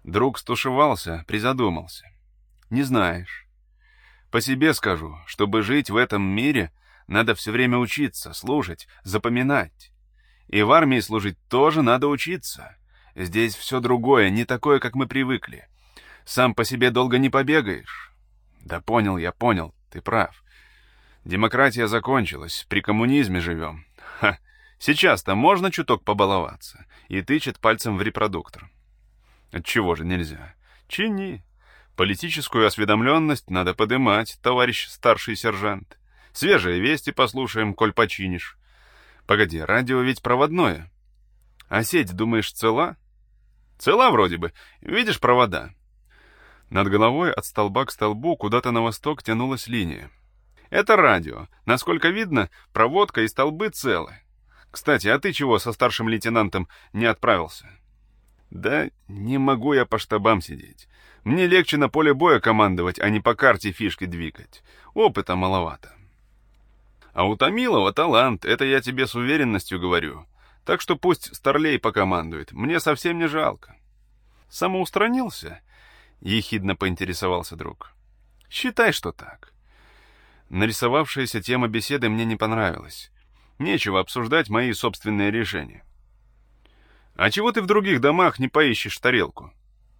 Друг стушевался, призадумался. Не знаешь. По себе скажу, чтобы жить в этом мире, надо все время учиться, слушать, запоминать. И в армии служить тоже надо учиться. Здесь все другое, не такое, как мы привыкли. Сам по себе долго не побегаешь. Да понял я, понял, ты прав. Демократия закончилась, при коммунизме живем. Ха, сейчас-то можно чуток побаловаться. И тычет пальцем в репродуктор. Отчего же нельзя? Чини. Политическую осведомленность надо подымать, товарищ старший сержант. Свежие вести послушаем, коль починишь. Погоди, радио ведь проводное. А сеть, думаешь, цела? Цела вроде бы. Видишь провода? Над головой от столба к столбу куда-то на восток тянулась линия. Это радио. Насколько видно, проводка и столбы целы. Кстати, а ты чего со старшим лейтенантом не отправился? Да не могу я по штабам сидеть. Мне легче на поле боя командовать, а не по карте фишки двигать. Опыта маловато. А у Томилова талант, это я тебе с уверенностью говорю. Так что пусть Старлей покомандует, мне совсем не жалко. Самоустранился? Ехидно поинтересовался друг. Считай, что так. Нарисовавшаяся тема беседы мне не понравилась. Нечего обсуждать мои собственные решения. А чего ты в других домах не поищешь тарелку?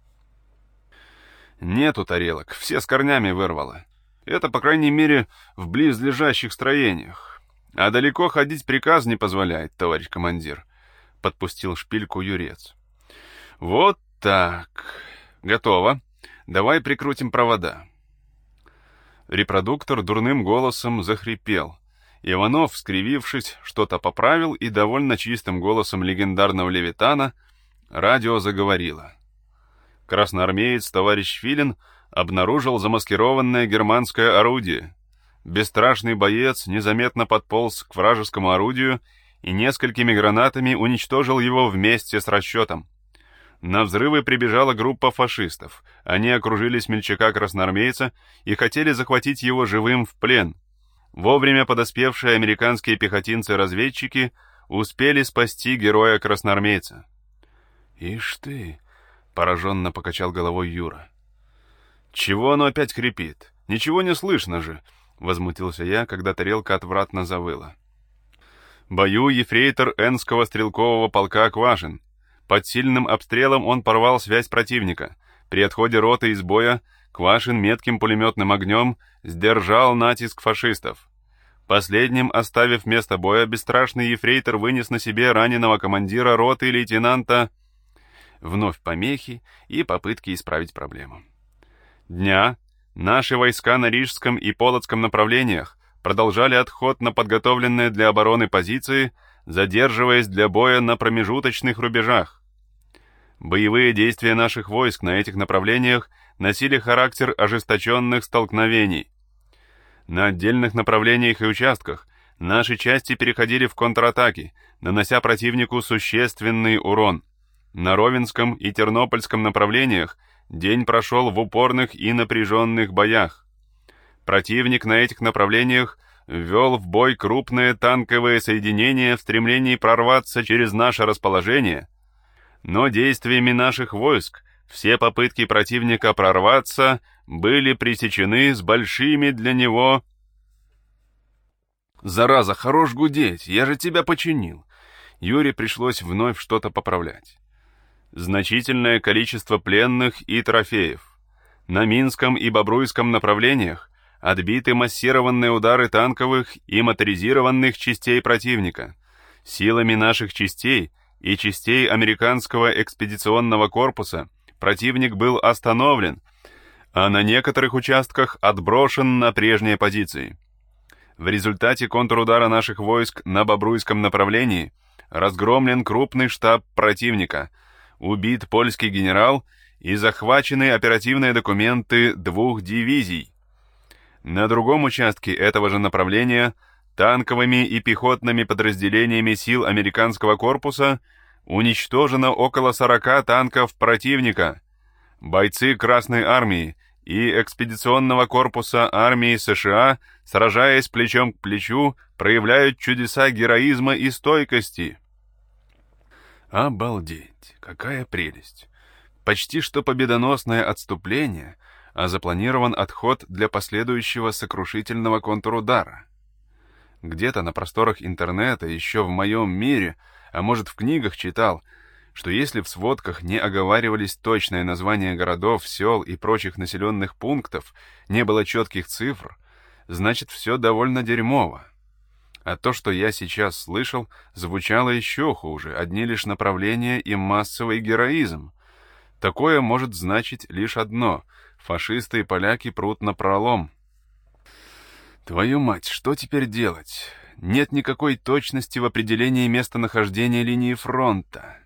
Нету тарелок, все с корнями вырвало. Это, по крайней мере, в близлежащих строениях. А далеко ходить приказ не позволяет, товарищ командир. Подпустил шпильку Юрец. Вот так. Готово. Давай прикрутим провода. Репродуктор дурным голосом захрипел. Иванов, скривившись, что-то поправил, и довольно чистым голосом легендарного Левитана радио заговорило. Красноармеец товарищ Филин обнаружил замаскированное германское орудие. Бесстрашный боец незаметно подполз к вражескому орудию и несколькими гранатами уничтожил его вместе с расчетом. На взрывы прибежала группа фашистов. Они окружили смельчака-красноармейца и хотели захватить его живым в плен. Вовремя подоспевшие американские пехотинцы-разведчики успели спасти героя-красноармейца. «Ишь ты!» — пораженно покачал головой Юра. «Чего оно опять хрипит? Ничего не слышно же!» — возмутился я, когда тарелка отвратно завыла. Бою ефрейтор Энского стрелкового полка Квашин. Под сильным обстрелом он порвал связь противника. При отходе роты из боя Квашин метким пулеметным огнем сдержал натиск фашистов. Последним, оставив место боя, бесстрашный ефрейтор вынес на себе раненого командира роты лейтенанта. Вновь помехи и попытки исправить проблему. Дня наши войска на Рижском и Полоцком направлениях продолжали отход на подготовленные для обороны позиции, задерживаясь для боя на промежуточных рубежах. Боевые действия наших войск на этих направлениях носили характер ожесточенных столкновений. На отдельных направлениях и участках наши части переходили в контратаки, нанося противнику существенный урон. На Ровенском и Тернопольском направлениях день прошел в упорных и напряженных боях. Противник на этих направлениях ввел в бой крупные танковые соединения в стремлении прорваться через наше расположение, но действиями наших войск все попытки противника прорваться были пресечены с большими для него... «Зараза, хорош гудеть, я же тебя починил!» Юре пришлось вновь что-то поправлять. Значительное количество пленных и трофеев. На Минском и Бобруйском направлениях отбиты массированные удары танковых и моторизированных частей противника. Силами наших частей и частей американского экспедиционного корпуса противник был остановлен, а на некоторых участках отброшен на прежние позиции. В результате контрудара наших войск на Бобруйском направлении разгромлен крупный штаб противника, убит польский генерал и захвачены оперативные документы 2 дивизий. На другом участке этого же направления танковыми и пехотными подразделениями сил американского корпуса уничтожено около 40 танков противника. Бойцы Красной армии и экспедиционного корпуса армии США, сражаясь плечом к плечу, проявляют чудеса героизма и стойкости. Обалдеть, какая прелесть! Почти что победоносное отступление, а запланирован отход для последующего сокрушительного контрудара. Где-то на просторах интернета, еще в моем мире, а может в книгах читал, что если в сводках не оговаривались точные названия городов, сел и прочих населенных пунктов, не было четких цифр, значит, все довольно дерьмово. А то, что я сейчас слышал, звучало еще хуже, одни лишь направления и массовый героизм. Такое может значить лишь одно — фашисты и поляки прут напролом. Твою мать, что теперь делать? Нет никакой точности в определении местонахождения линии фронта.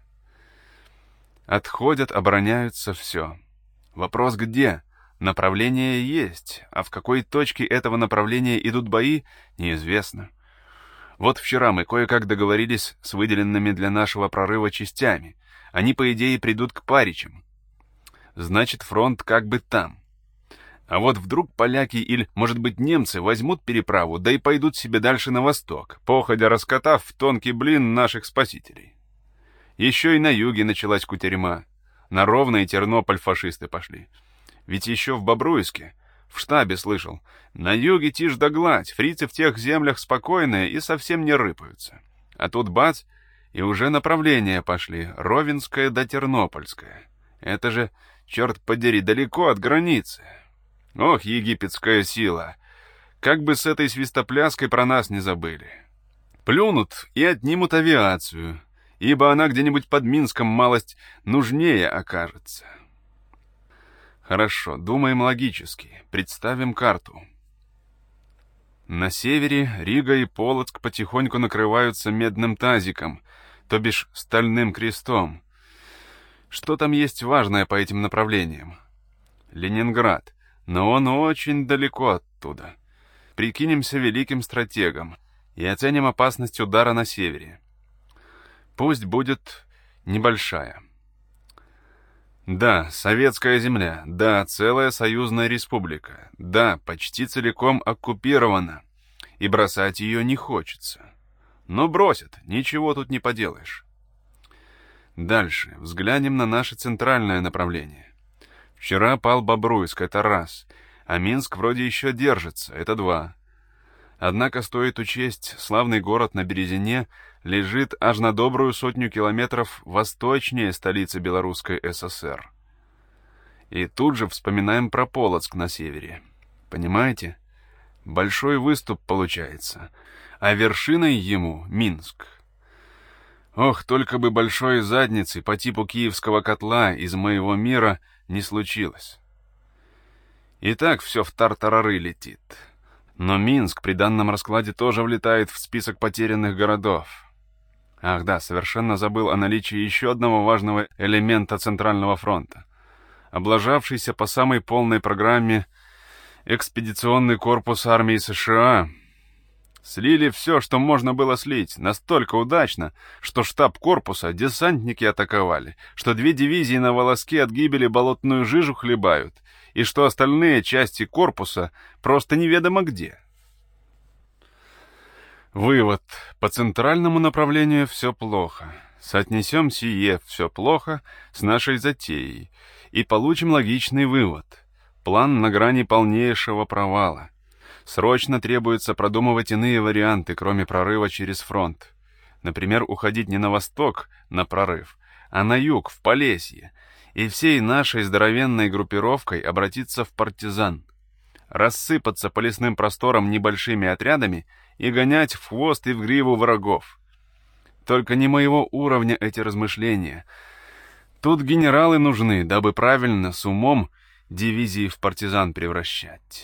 Отходят, обороняются, все. Вопрос где? Направление есть, а в какой точке этого направления идут бои, неизвестно. Вот вчера мы кое-как договорились с выделенными для нашего прорыва частями. Они, по идее, придут к Паричам. Значит, фронт как бы там. А вот вдруг поляки или, может быть, немцы возьмут переправу, да и пойдут себе дальше на восток, походя раскатав в тонкий блин наших спасителей. Еще и на юге началась кутерьма. На Ровно и Тернополь фашисты пошли. Ведь еще в Бобруйске, в штабе слышал, на юге тишь да гладь, фрицы в тех землях спокойные и совсем не рыпаются. А тут бац, и уже направления пошли, Ровенское да Тернопольское. Это же, черт подери, далеко от границы. Ох, египетская сила! Как бы с этой свистопляской про нас не забыли. Плюнут и отнимут авиацию, ибо она где-нибудь под Минском малость нужнее окажется. Хорошо, думаем логически, представим карту. На севере Рига и Полоцк потихоньку накрываются медным тазиком, то бишь стальным крестом. Что там есть важное по этим направлениям? Ленинград, но он очень далеко оттуда. Прикинемся великим стратегом и оценим опасность удара на севере. Пусть будет небольшая. Да, советская земля, да, целая союзная республика, да, почти целиком оккупирована, и бросать ее не хочется. Но бросят, ничего тут не поделаешь. Дальше взглянем на наше центральное направление. Вчера пал Бобруйск, это раз, а Минск вроде еще держится, это два. Однако стоит учесть, славный город на Березине лежит аж на добрую 100 километров восточнее столицы Белорусской ССР. И тут же вспоминаем про Полоцк на севере. Понимаете? Большой выступ получается, а вершиной ему Минск. Ох, только бы большой задницы по типу киевского котла из моего мира не случилось. И так все в тартарары летит. Но Минск при данном раскладе тоже влетает в список потерянных городов. Ах да, совершенно забыл о наличии еще одного важного элемента Центрального фронта. Облажавшийся по самой полной программе экспедиционный корпус армии США. Слили все, что можно было слить, настолько удачно, что штаб корпуса десантники атаковали, что 2 дивизии на волоске от гибели болотную жижу хлебают, и что остальные части корпуса просто неведомо где. Вывод. По центральному направлению все плохо. Соотнесем сие «все плохо» с нашей затеей и получим логичный вывод. План на грани полнейшего провала. Срочно требуется продумывать иные варианты, кроме прорыва через фронт. Например, уходить не на восток, на прорыв, а на юг, в Полесье, и всей нашей здоровенной группировкой обратиться в партизан. Рассыпаться по лесным просторам небольшими отрядами и гонять в хвост и в гриву врагов. Только не моего уровня эти размышления. Тут генералы нужны, дабы правильно, с умом, дивизии в партизан превращать.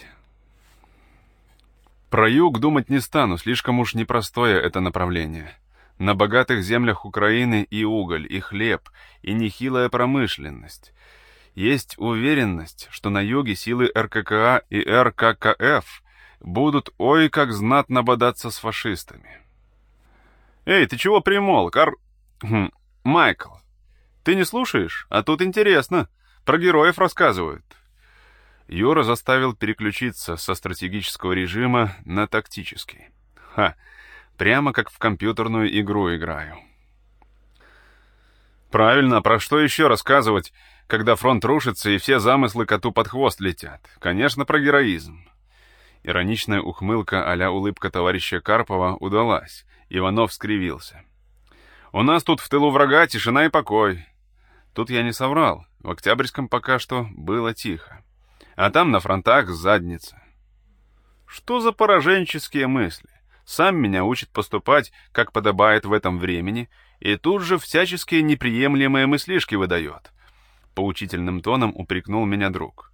Про юг думать не стану, слишком уж непростое это направление. На богатых землях Украины и уголь, и хлеб, и нехилая промышленность. Есть уверенность, что на юге силы РККА и РККФ будут ой как знатно бодаться с фашистами. Эй, ты чего примолк, Майкл, ты не слушаешь? А тут интересно, про героев рассказывают. Юра заставил переключиться со стратегического режима на тактический. Прямо как в компьютерную игру играю. Правильно, про что еще рассказывать, когда фронт рушится и все замыслы коту под хвост летят? Конечно, про героизм. Ироничная ухмылка а-ля улыбка товарища Карпова удалась. Иванов скривился. «У нас тут в тылу врага тишина и покой». Тут я не соврал. В Октябрьском пока что было тихо. А там на фронтах задница. Что за пораженческие мысли? Сам меня учит поступать, как подобает в этом времени, и тут же всяческие неприемлемые мыслишки выдает. Поучительным тоном упрекнул меня друг.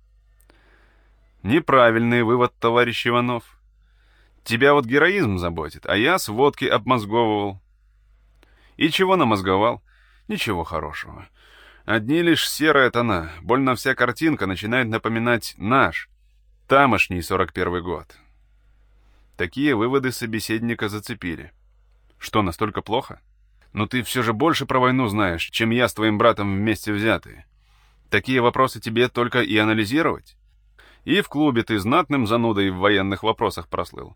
Неправильный вывод, товарищ Иванов. Тебя вот героизм заботит, а я сводки обмозговывал. И чего намозговал? Ничего хорошего. Одни лишь серые тона, больно вся картинка начинает напоминать наш, тамошний 41-й год. Такие выводы собеседника зацепили. Что, настолько плохо? Но ты все же больше про войну знаешь, чем я с твоим братом вместе взятые. Такие вопросы тебе только и анализировать? И в клубе ты знатным занудой в военных вопросах прослыл.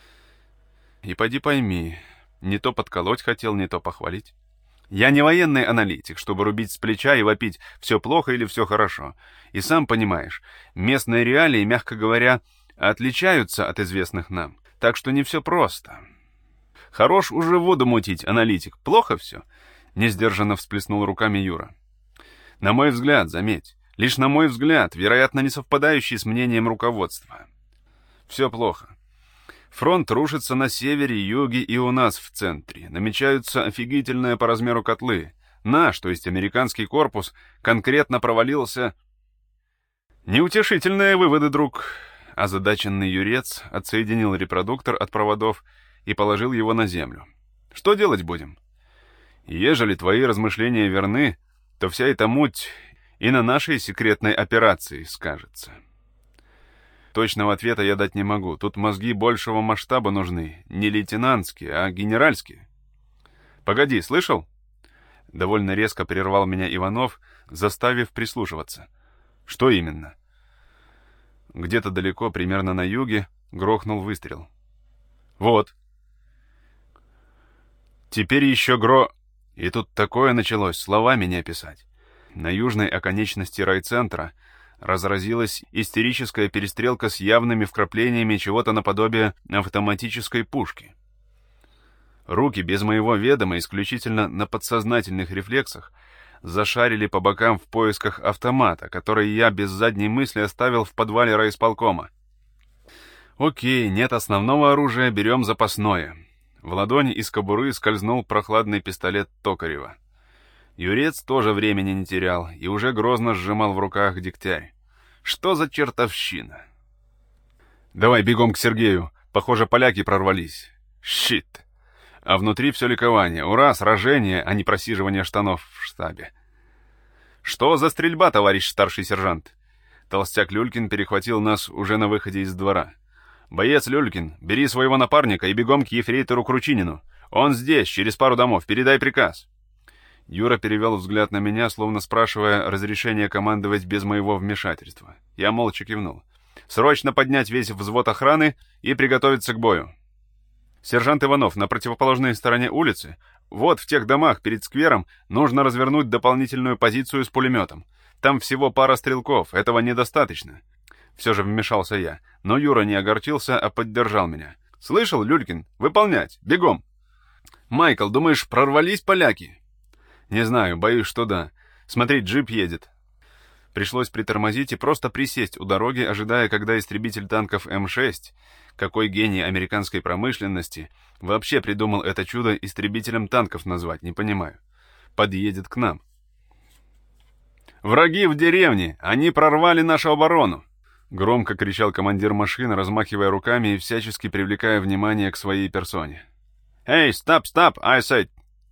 И поди пойми, не то подколоть хотел, не то похвалить. Я не военный аналитик, чтобы рубить с плеча и вопить «все плохо» или «все хорошо». И сам понимаешь, местные реалии, мягко говоря, отличаются от известных нам. Так что не все просто. Хорош уже воду мутить, аналитик. Плохо все? Несдержанно всплеснул руками Юра. На мой взгляд, заметь, лишь на мой взгляд, вероятно, не совпадающий с мнением руководства. Все плохо. Фронт рушится на севере, юге и у нас в центре. Намечаются офигительные по размеру котлы. Наш, то есть американский корпус, конкретно провалился... Неутешительные выводы, друг. Озадаченный юрец отсоединил репродуктор от проводов и положил его на землю. Что делать будем? Ежели твои размышления верны, то вся эта муть и на нашей секретной операции скажется. Точного ответа я дать не могу. Тут мозги большего масштаба нужны. Не лейтенантские, а генеральские. Погоди, слышал? Довольно резко прервал меня Иванов, заставив прислушиваться. Что именно? Где-то далеко, примерно на юге, грохнул выстрел. Вот. Теперь еще И тут такое началось, словами не описать. На южной оконечности райцентра разразилась истерическая перестрелка с явными вкраплениями чего-то наподобие автоматической пушки. Руки без моего ведома, исключительно на подсознательных рефлексах, зашарили по бокам в поисках автомата, который я без задней мысли оставил в подвале райисполкома. Окей, нет основного оружия, берем запасное. В ладони из кобуры скользнул прохладный пистолет Токарева. Юрец тоже времени не терял и уже грозно сжимал в руках дегтярь. Что за чертовщина? Давай бегом к Сергею. Похоже, поляки прорвались. Щит. А внутри все ликование. Ура, сражение, а не просиживание штанов в штабе. Что за стрельба, товарищ старший сержант? Толстяк Люлькин перехватил нас уже на выходе из двора. Боец Люлькин, бери своего напарника и бегом к ефрейтору Кручинину. Он здесь, через пару домов, передай приказ. Юра перевел взгляд на меня, словно спрашивая разрешения командовать без моего вмешательства. Я молча кивнул. Срочно поднять весь взвод охраны и приготовиться к бою. Сержант Иванов, на противоположной стороне улицы, вот в тех домах перед сквером, нужно развернуть дополнительную позицию с пулеметом. Там всего пара стрелков, этого недостаточно. Все же вмешался я, но Юра не огорчился, а поддержал меня. «Слышал, Люлькин? Выполнять! Бегом!» «Майкл, думаешь, прорвались поляки?» «Не знаю, боюсь, что да. Смотри, джип едет». Пришлось притормозить и просто присесть у дороги, ожидая, когда истребитель танков М-6, какой гений американской промышленности, вообще придумал это чудо истребителем танков назвать, не понимаю, подъедет к нам. «Враги в деревне! Они прорвали нашу оборону!» Громко кричал командир машины, размахивая руками и всячески привлекая внимание к своей персоне. «Эй, стоп, I said!»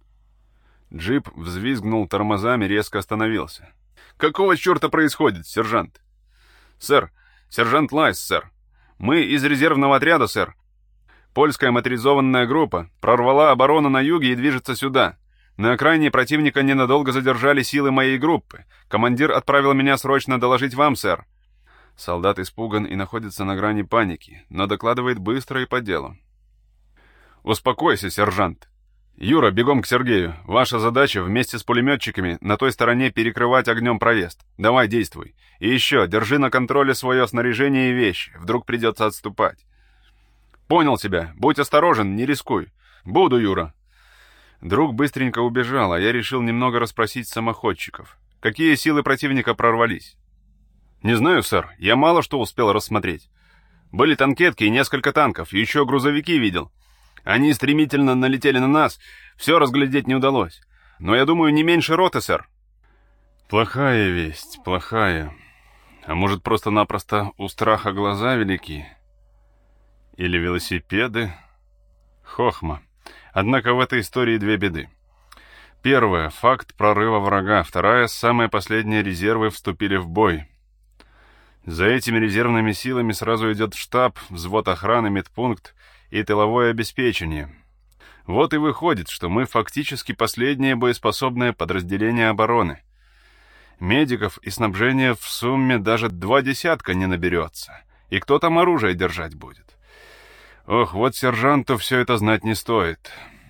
Джип взвизгнул тормозами, резко остановился. «Какого черта происходит, сержант?» «Сэр, сержант Лайс, сэр. Мы из резервного отряда, сэр. Польская моторизованная группа прорвала оборону на юге и движется сюда. На окраине противника ненадолго задержали силы моей группы. Командир отправил меня срочно доложить вам, сэр». Солдат испуган и находится на грани паники, но докладывает быстро и по делу. «Успокойся, сержант. Юра, бегом к Сергею. Ваша задача вместе с пулеметчиками на той стороне перекрывать огнем проезд. Давай, действуй. И еще, держи на контроле свое снаряжение и вещи. Вдруг придется отступать. Понял тебя. Будь осторожен, не рискуй. Буду, Юра. Друг быстренько убежал, а я решил немного расспросить самоходчиков. Какие силы противника прорвались? Не знаю, сэр. Я мало что успел рассмотреть. Были танкетки и несколько танков. Еще грузовики видел. Они стремительно налетели на нас, все разглядеть не удалось. Но я думаю, не меньше роты, сэр. Плохая весть, плохая. А может, просто-напросто у страха глаза велики? Или велосипеды? Хохма. Однако в этой истории две беды. Первая — факт прорыва врага. Вторая — самые последние резервы вступили в бой. За этими резервными силами сразу идет штаб, взвод охраны, медпункт и тыловое обеспечение. Вот и выходит, что мы фактически последнее боеспособное подразделение обороны. Медиков и снабжения в сумме даже 20 не наберется. И кто там оружие держать будет? Ох, вот сержанту все это знать не стоит.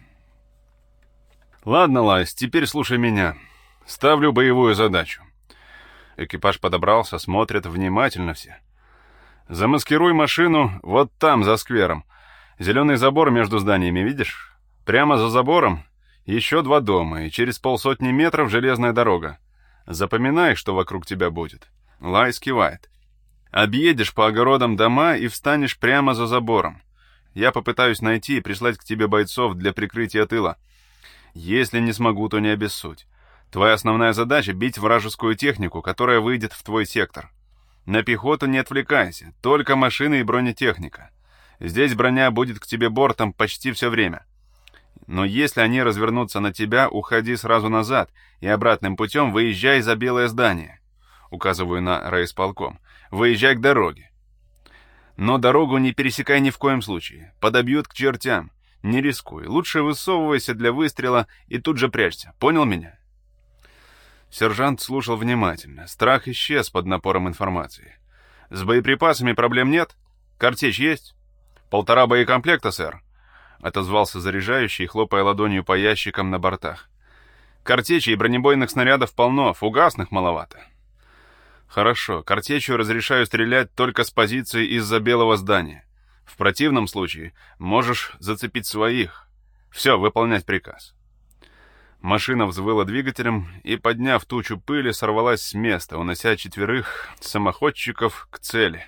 Ладно, Лайс, теперь слушай меня. Ставлю боевую задачу. Экипаж подобрался, смотрят внимательно все. Замаскируй машину вот там, за сквером. Зеленый забор между зданиями, видишь? Прямо за забором еще 2 дома, и через 50 метров железная дорога. Запоминай, что вокруг тебя будет. Лайс кивает. Объедешь по огородам дома и встанешь прямо за забором. Я попытаюсь найти и прислать к тебе бойцов для прикрытия тыла. Если не смогу, то не обессудь. Твоя основная задача — бить вражескую технику, которая выйдет в твой сектор. На пехоту не отвлекайся, только машины и бронетехника. Здесь броня будет к тебе бортом почти все время. Но если они развернутся на тебя, уходи сразу назад и обратным путем выезжай за белое здание. Указываю на райисполком. Выезжай к дороге. Но дорогу не пересекай ни в коем случае. Подобьют к чертям. Не рискуй. Лучше высовывайся для выстрела и тут же прячься. Понял меня? Сержант слушал внимательно. Страх исчез под напором информации. С боеприпасами проблем нет? Картечь есть? 1,5 боекомплекта, сэр. Отозвался заряжающий, хлопая ладонью по ящикам на бортах. Картечи и бронебойных снарядов полно, фугасных маловато. Хорошо, картечью разрешаю стрелять только с позиции из-за белого здания. В противном случае можешь зацепить своих. Все, выполнять приказ. Машина взвыла двигателем и, подняв тучу пыли, сорвалась с места, унося 4 самоходчиков к цели.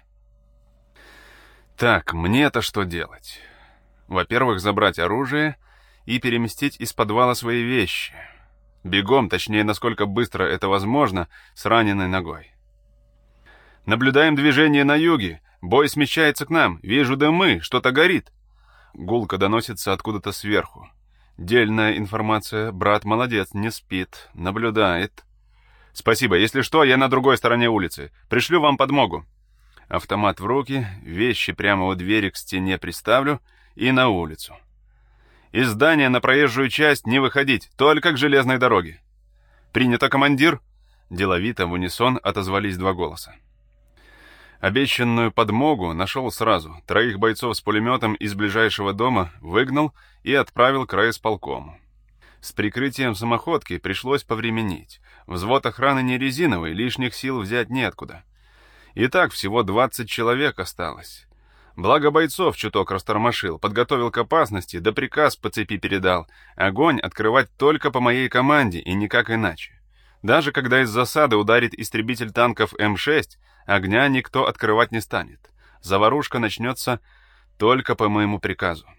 Так, мне-то что делать? Во-первых, забрать оружие и переместить из подвала свои вещи. Бегом, точнее, насколько быстро это возможно, с раненой ногой. Наблюдаем движение на юге. Бой смещается к нам. Вижу дымы, что-то горит. Гулко доносится откуда-то сверху. Дельная информация. Брат молодец, не спит, наблюдает. Спасибо. Если что, я на другой стороне улицы. Пришлю вам подмогу. Автомат в руки, вещи прямо у двери к стене приставлю и на улицу. Из здания на проезжую часть не выходить, только к железной дороге. Принято, командир. Деловито в унисон отозвались 2 голоса. Обещанную подмогу нашел сразу. 3 бойцов с пулеметом из ближайшего дома выгнал и отправил к райисполкому. С прикрытием самоходки пришлось повременить. Взвод охраны не резиновый, лишних сил взять неоткуда. Итак, всего 20 человек осталось. Благо бойцов чуток растормошил, подготовил к опасности, да приказ по цепи передал. Огонь открывать только по моей команде и никак иначе. Даже когда из засады ударит истребитель танков М6, огня никто открывать не станет. Заварушка начнется только по моему приказу.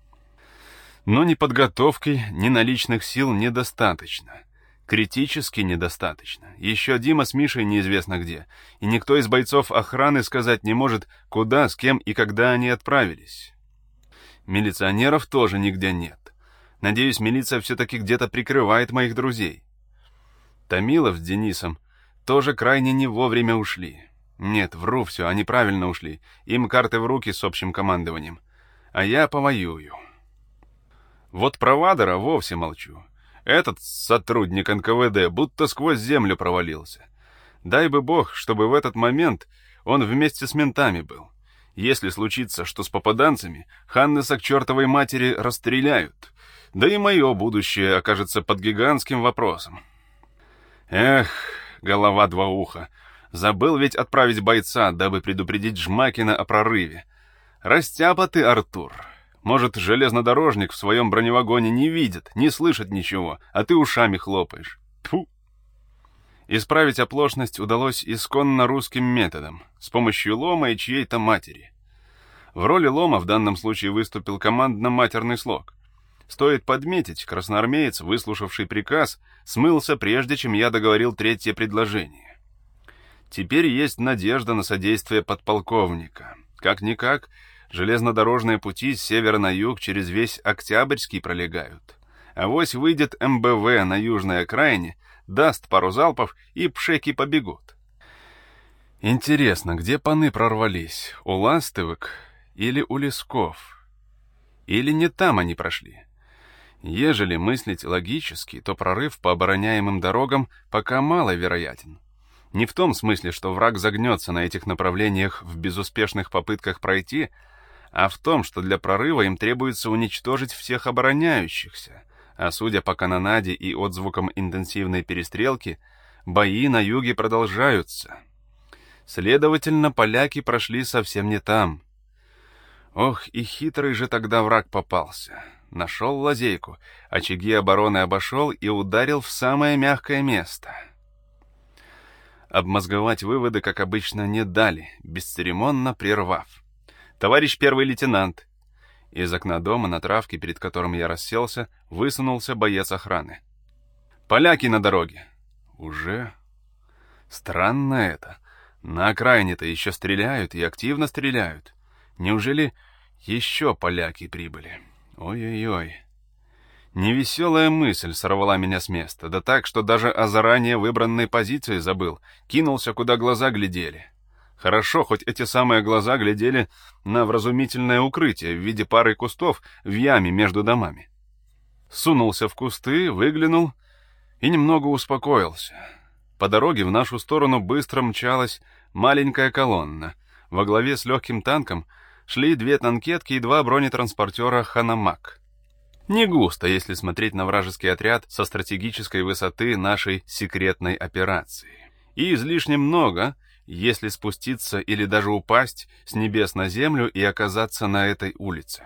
Но ни подготовки, ни наличных сил недостаточно. Критически недостаточно. Еще Дима с Мишей неизвестно где, и никто из бойцов охраны сказать не может, куда, с кем и когда они отправились. Милиционеров тоже нигде нет. Надеюсь, милиция все-таки где-то прикрывает моих друзей. Томилов с Денисом тоже крайне не вовремя ушли. Нет, вру все, они правильно ушли. Им карты в руки с общим командованием. А я повоюю. Вот про Вадера вовсе молчу. Этот сотрудник НКВД будто сквозь землю провалился. Дай бы бог, чтобы в этот момент он вместе с ментами был. Если случится, что с попаданцами, Ханнеса к чертовой матери расстреляют. Да и мое будущее окажется под гигантским вопросом. Эх, голова два уха. Забыл ведь отправить бойца, дабы предупредить Жмакина о прорыве. Растяпа ты, Артур. Может, железнодорожник в своем броневагоне не видит, не слышит ничего, а ты ушами хлопаешь. Тьфу! Исправить оплошность удалось исконно русским методом, с помощью лома и чьей-то матери. В роли лома в данном случае выступил командно-матерный слог. Стоит подметить, красноармеец, выслушавший приказ, смылся, прежде чем я договорил третье предложение. Теперь есть надежда на содействие подполковника. Как-никак, железнодорожные пути с севера на юг через весь Октябрьский пролегают. Авось выйдет МБВ на южной окраине, даст пару залпов, и пшеки побегут. Интересно, где паны прорвались? У Ластывок или у Лесков? Или не там они прошли? Ежели мыслить логически, то прорыв по обороняемым дорогам пока маловероятен. Не в том смысле, что враг загнется на этих направлениях в безуспешных попытках пройти, а в том, что для прорыва им требуется уничтожить всех обороняющихся, а судя по канонаде и отзвукам интенсивной перестрелки, бои на юге продолжаются. Следовательно, поляки прошли совсем не там. Ох, и хитрый же тогда враг попался. Нашел лазейку, очаги обороны обошел и ударил в самое мягкое место. Обмозговать выводы, как обычно, не дали, бесцеремонно прервав. «Товарищ первый лейтенант!» Из окна дома на травке, перед которым я расселся, высунулся боец охраны. «Поляки на дороге!» «Уже?» «Странно это. На окраине-то еще стреляют и активно стреляют. Неужели еще поляки прибыли? Ой-ой-ой!» Невеселая мысль сорвала меня с места, да так, что даже о заранее выбранной позиции забыл, кинулся, куда глаза глядели. Хорошо, хоть эти самые глаза глядели на вразумительное укрытие в виде пары кустов в яме между домами. Сунулся в кусты, выглянул и немного успокоился. По дороге в нашу сторону быстро мчалась маленькая колонна. Во главе с легким танком шли 2 танкетки и 2 бронетранспортера «Ханамак». Не густо, если смотреть на вражеский отряд со стратегической высоты нашей секретной операции. И излишне много, если спуститься или даже упасть с небес на землю и оказаться на этой улице.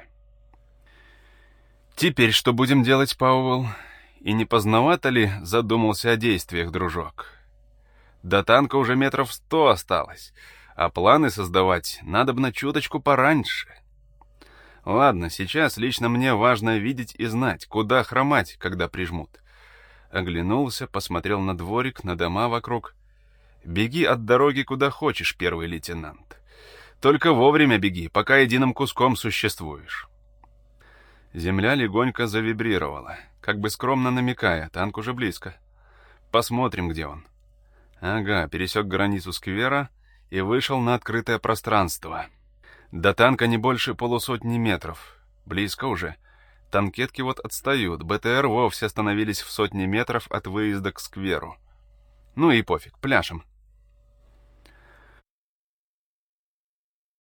Теперь что будем делать, Пауэлл? И не поздновато ли задумался о действиях, дружок? До танка уже метров 100 осталось, а планы создавать надобно чуточку пораньше. Ладно, сейчас лично мне важно видеть и знать, куда хромать, когда прижмут. Оглянулся, посмотрел на дворик, на дома вокруг. Беги от дороги куда хочешь, первый лейтенант. Только вовремя беги, пока единым куском существуешь. Земля легонько завибрировала, как бы скромно намекая, танк уже близко. Посмотрим, где он. Ага, пересек границу сквера и вышел на открытое пространство. До танка не больше 150 метров. Близко уже. Танкетки вот отстают, БТР вовсе остановились в 100 метров от выезда к скверу. Ну и пофиг, пляшем.